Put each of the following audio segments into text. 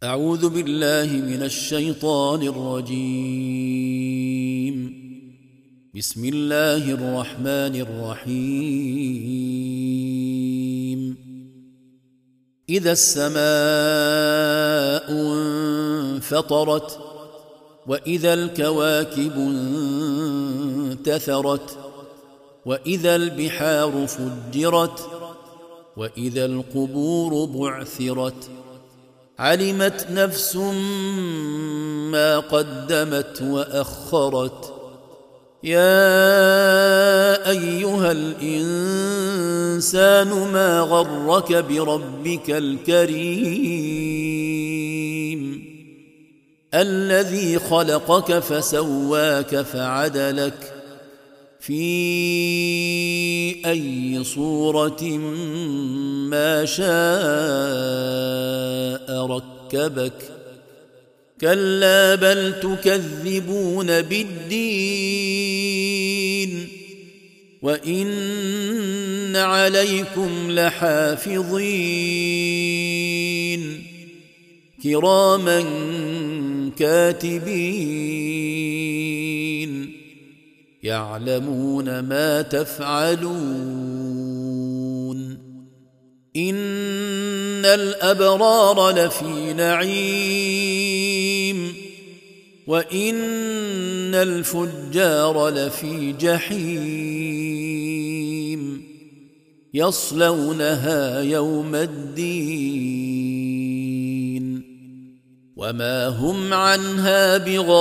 أعوذ بالله من الشيطان الرجيم. بسم الله الرحمن الرحيم. إذا السماء انفطرت وإذا الكواكب انتثرت وإذا البحار فجرت وإذا القبور بعثرت علمت نفس ما قدمت وأخرت. يا أيها الإنسان ما غرك بربك الكريم الذي خلقك فسواك فعدلك في أي صورة ما شاء ركبك. كلا بل تكذبون بالدين وإن عليكم لحافظين كراما كاتبين يعلمون ما تفعلون. إن الأبرار لفي نعيم وإن الفجار لفي جحيم يصلونها يوم الدين وما هم عنها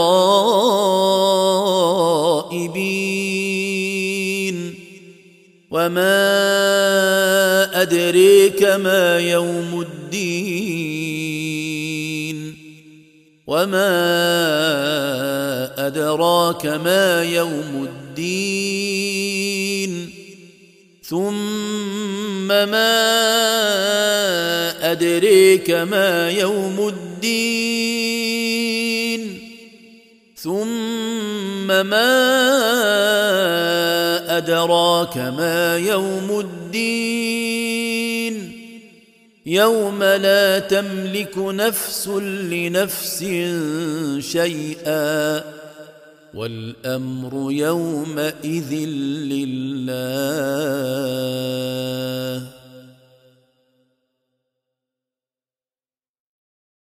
بغائبين. وما أدريك ما يوم الدين وما أدراك ما يوم الدين ثم ما أدريك ما يوم الدين ثم ما أدراك ما يوم الدين يوم لا تملك نفس لنفس شيئا والأمر يومئذ لله.